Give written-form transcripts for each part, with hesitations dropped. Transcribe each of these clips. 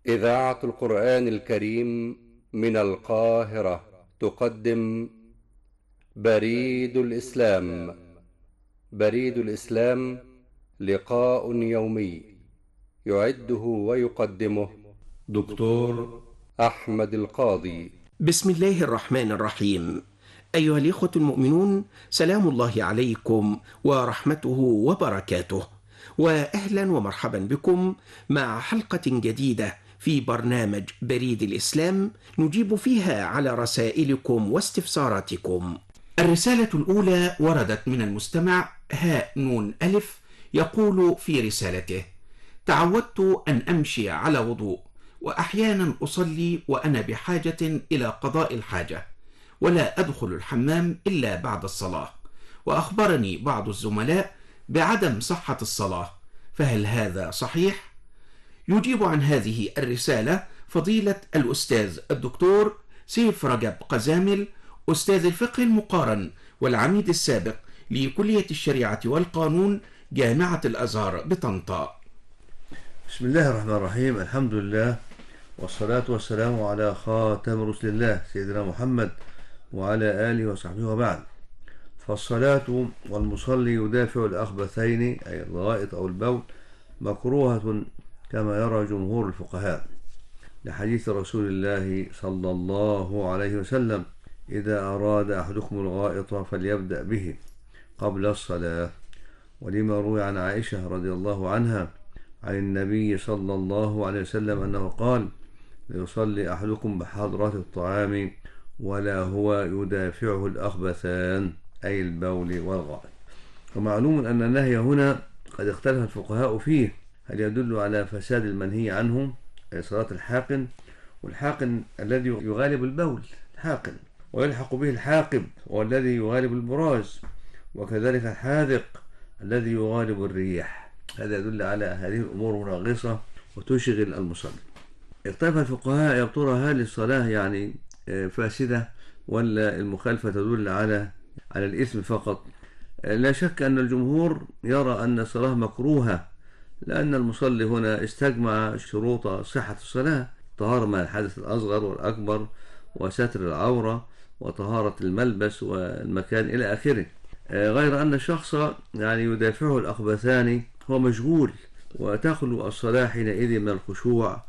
إذاعة القرآن الكريم من القاهرة تقدم بريد الإسلام. بريد الإسلام لقاء يومي يعده ويقدمه دكتور أحمد القاضي. بسم الله الرحمن الرحيم. أيها الإخوة المؤمنون، سلام الله عليكم ورحمته وبركاته، وأهلا ومرحبا بكم مع حلقة جديدة في برنامج بريد الإسلام نجيب فيها على رسائلكم واستفساراتكم. الرسالة الأولى وردت من المستمع هاء نون ألف، يقول في رسالته: تعودت أن أمشي على وضوء، وأحيانا أصلي وأنا بحاجة إلى قضاء الحاجة، ولا أدخل الحمام إلا بعد الصلاة، وأخبرني بعض الزملاء بعدم صحة الصلاة، فهل هذا صحيح؟ يجيب عن هذه الرسالة فضيلة الأستاذ الدكتور سيف رجب قزامل، أستاذ الفقه المقارن والعميد السابق لكلية الشريعة والقانون جامعة الأزهر بطنطا. بسم الله الرحمن الرحيم. الحمد لله والصلاة والسلام على خاتم رسل الله سيدنا محمد وعلى آله وصحبه وبعد. فالصلاة والمصلي يدافع الأخبثين أي الغائط أو البول مكروهة كما يرى جمهور الفقهاء، لحديث رسول الله صلى الله عليه وسلم: إذا أراد أحدكم الغائط فليبدأ به قبل الصلاة. ولما روي عن عائشة رضي الله عنها عن النبي صلى الله عليه وسلم أنه قال: ليصلي أحدكم بحضرة الطعام ولا هو يدافعه الأخبثان أي البول والغائط. ومعلوم أن النهي هنا قد اختلف الفقهاء فيه، هل يدل على فساد المنهي عنه أي صلاة الحاقن، والحاقن الذي يغالب البول الحاقن، ويلحق به الحاقب والذي يغالب البراز، وكذلك الحاذق الذي يغالب الريح. هذا يدل على هذه الأمور منغصة وتشغل المصلي. اختلف الفقهاء يا ترى هل الصلاة يعني فاسدة ولا المخالفة تدل على الإثم فقط؟ لا شك أن الجمهور يرى أن الصلاة مكروهة، لأن المصلي هنا استجمع شروط صحة الصلاة: طهارة من الحدث الأصغر والأكبر، وستر العورة، وطهارة الملبس والمكان إلى آخره. غير أن الشخص يعني يدافعه الأخبثان هو مشغول، وتخلو الصلاة حينئذ من الخشوع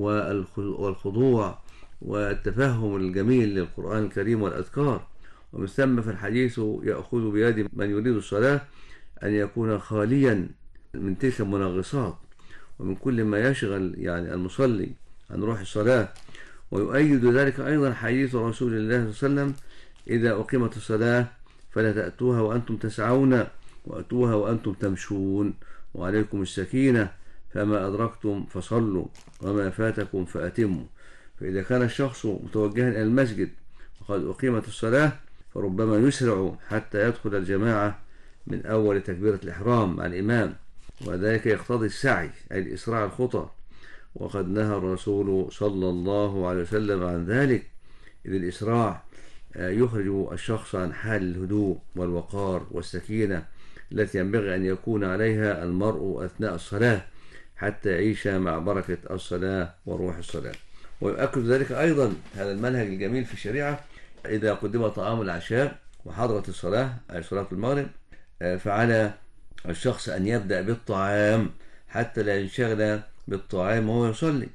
والخضوع والتفهم الجميل للقرآن الكريم والأذكار. ومن ثم في الحديث يأخذ بيد من يريد الصلاة أن يكون خاليا من تلك المنغصات ومن كل ما يشغل يعني المصلي عن روح الصلاة. ويؤيد ذلك أيضا حديث رسول الله صلى الله عليه وسلم: إذا أقيمت الصلاة فلا تأتوها وأنتم تسعون، وأتوها وأنتم تمشون، وعليكم السكينة، فما أدركتم فصلوا وما فاتكم فأتموا. فإذا كان الشخص متوجها إلى المسجد وقد أقيمت الصلاة فربما يسرع حتى يدخل الجماعة من أول تكبيرة الإحرام مع الإمام، وذلك يقتضي السعي أي الإسراع الخطى، وقد نهى الرسول صلى الله عليه وسلم عن ذلك، إذ الإسراع يخرج الشخص عن حال الهدوء والوقار والسكينة التي ينبغي أن يكون عليها المرء أثناء الصلاة حتى يعيش مع بركة الصلاة وروح الصلاة. ويؤكد ذلك أيضا هذا المنهج الجميل في الشريعة: إذا قدم طعام العشاء وحضرت الصلاة أي صلاة المغرب فعلى الشخص أن يبدأ بالطعام حتى لا ينشغل بالطعام وهو يصلي.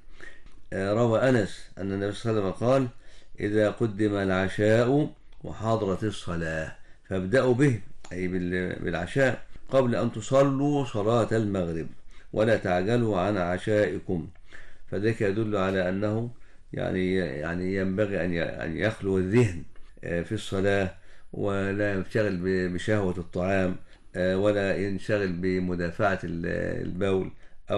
روى أنس أن النبي صلى الله عليه وسلم قال: إذا قدم العشاء وحضرت الصلاة فابدأوا به أي بالعشاء قبل أن تصلوا صلاة المغرب، ولا تعجلوا عن عشائكم. فذلك يدل على أنه يعني ينبغي أن يخلو الذهن في الصلاة، ولا ينشغل بشهوة الطعام، ولا ينشغل بمدافعة البول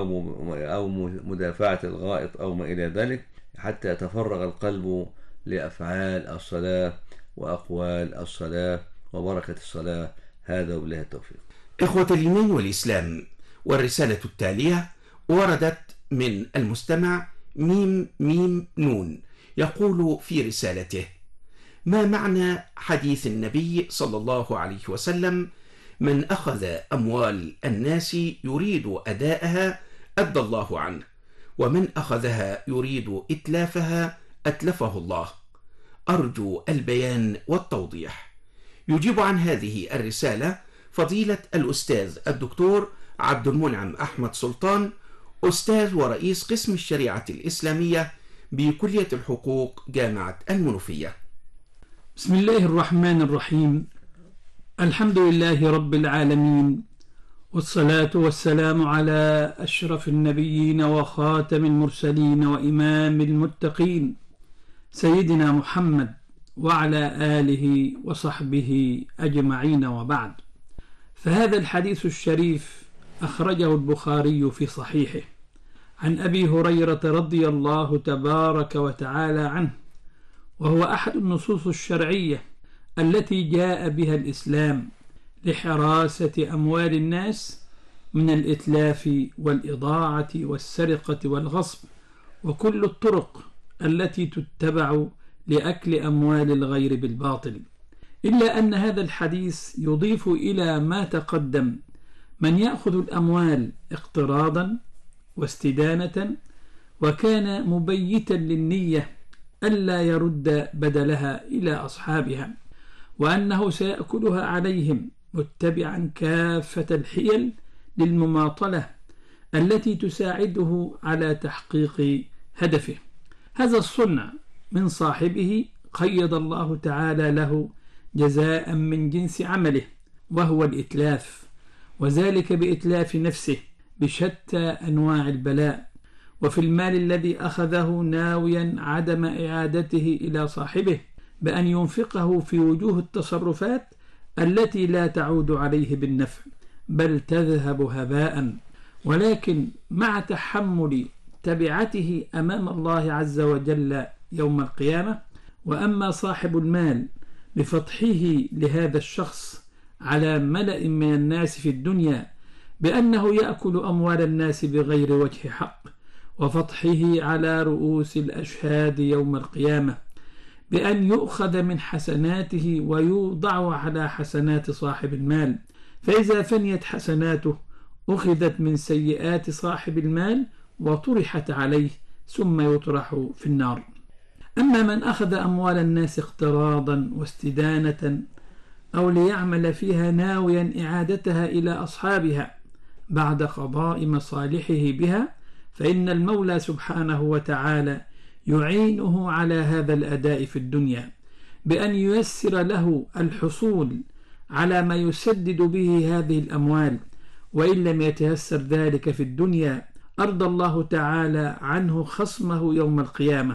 أو مدافعة الغائط أو ما إلى ذلك، حتى يتفرغ القلب لأفعال الصلاة وأقوال الصلاة وبركة الصلاة. هذا وبالله التوفيق. إخوة الإيمان والإسلام، والرسالة التالية وردت من المستمع ميم ميم نون، يقول في رسالته: ما معنى حديث النبي صلى الله عليه وسلم: من أخذ أموال الناس يريد أداءها أدى الله عنه، ومن أخذها يريد إتلافها أتلفه الله. أرجو البيان والتوضيح. يجيب عن هذه الرسالة فضيلة الأستاذ الدكتور عبد المنعم أحمد سلطان، أستاذ ورئيس قسم الشريعة الإسلامية بكلية الحقوق جامعة المنوفية. بسم الله الرحمن الرحيم. الحمد لله رب العالمين، والصلاة والسلام على أشرف النبيين وخاتم المرسلين وإمام المتقين سيدنا محمد وعلى آله وصحبه أجمعين، وبعد. فهذا الحديث الشريف أخرجه البخاري في صحيحه عن أبي هريرة رضي الله تبارك وتعالى عنه، وهو أحد النصوص الشرعية التي جاء بها الإسلام لحراسة أموال الناس من الإتلاف والإضاعة والسرقة والغصب وكل الطرق التي تتبع لأكل أموال الغير بالباطل. إلا أن هذا الحديث يضيف إلى ما تقدم من يأخذ الأموال اقتراضا واستدانة، وكان مبيتا للنية ألا يرد بدلها إلى أصحابها، وأنه سيأكلها عليهم متبعا كافة الحيل للمماطلة التي تساعده على تحقيق هدفه. هذا الصنع من صاحبه قيد الله تعالى له جزاء من جنس عمله، وهو الإتلاف، وذلك بإتلاف نفسه بشتى أنواع البلاء، وفي المال الذي أخذه ناويا عدم إعادته إلى صاحبه بأن ينفقه في وجوه التصرفات التي لا تعود عليه بالنفع بل تذهب هباء، ولكن مع تحمل تبعته أمام الله عز وجل يوم القيامة. وأما صاحب المال بفتحه لهذا الشخص على ملأ من الناس في الدنيا بأنه يأكل أموال الناس بغير وجه حق، وفتحه على رؤوس الأشهاد يوم القيامة بأن يؤخذ من حسناته ويوضع على حسنات صاحب المال، فإذا فنيت حسناته أخذت من سيئات صاحب المال وطرحت عليه ثم يطرح في النار. أما من أخذ أموال الناس اقتراضا واستدانة أو ليعمل فيها ناويا إعادتها إلى أصحابها بعد قضاء مصالحه بها، فإن المولى سبحانه وتعالى يعينه على هذا الأداء في الدنيا بأن ييسر له الحصول على ما يسدد به هذه الأموال، وإن لم يتيسر ذلك في الدنيا أرضى الله تعالى عنه خصمه يوم القيامة.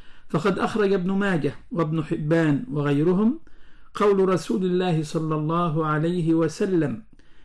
فقد أخرج ابن ماجه وابن حبان وغيرهم قول رسول الله صلى الله عليه وسلم: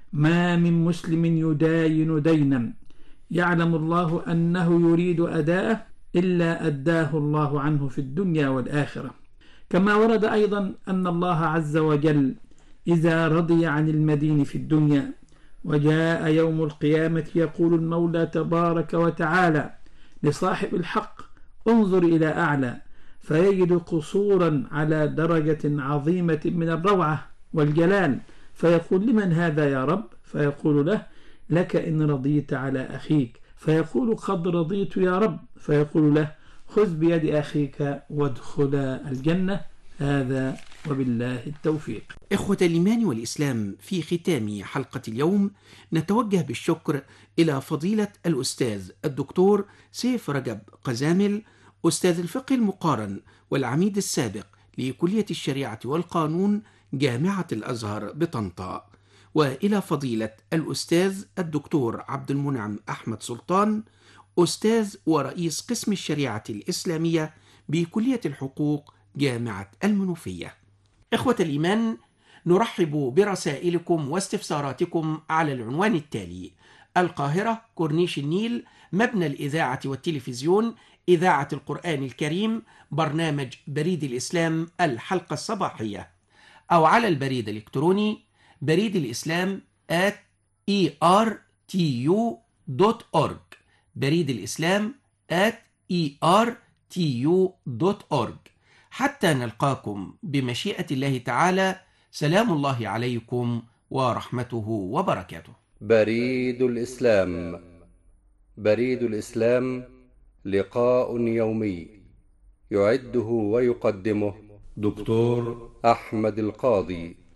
ما من مسلم يداين دينا يعلم الله أنه يريد أداءه إلا أداه الله عنه في الدنيا والآخرة. كما ورد أيضا أن الله عز وجل إذا رضي عن المدين في الدنيا وجاء يوم القيامة يقول المولى تبارك وتعالى لصاحب الحق: انظر إلى أعلى، فيجد قصورا على درجة عظيمة من الروعة والجلال، فيقول: لمن هذا يا رب؟ فيقول له: لك إن رضيت على أخيك. فيقول: قد رضيت يا رب. فيقول له: خذ بيد أخيك وادخل الجنة. هذا وبالله التوفيق. إخوة الإيمان والإسلام، في ختام حلقة اليوم نتوجه بالشكر إلى فضيلة الأستاذ الدكتور سيف رجب قزامل، أستاذ الفقه المقارن والعميد السابق لكلية الشريعة والقانون جامعة الأزهر بطنطا، وإلى فضيلة الأستاذ الدكتور عبد المنعم أحمد سلطان، أستاذ ورئيس قسم الشريعة الإسلامية بكلية الحقوق جامعة المنوفية. إخوة الإيمان، نرحب برسائلكم واستفساراتكم على العنوان التالي: القاهرة، كورنيش النيل، مبنى الإذاعة والتلفزيون، إذاعة القرآن الكريم، برنامج بريد الإسلام الحلقة الصباحية، أو على البريد الإلكتروني بريد الإسلام @ertu.org، بريد الإسلام @ertu.org. حتى نلقاكم بمشيئة الله تعالى، سلام الله عليكم ورحمته وبركاته. بريد الإسلام، بريد الإسلام لقاء يومي يعده ويقدمه دكتور أحمد القاضي.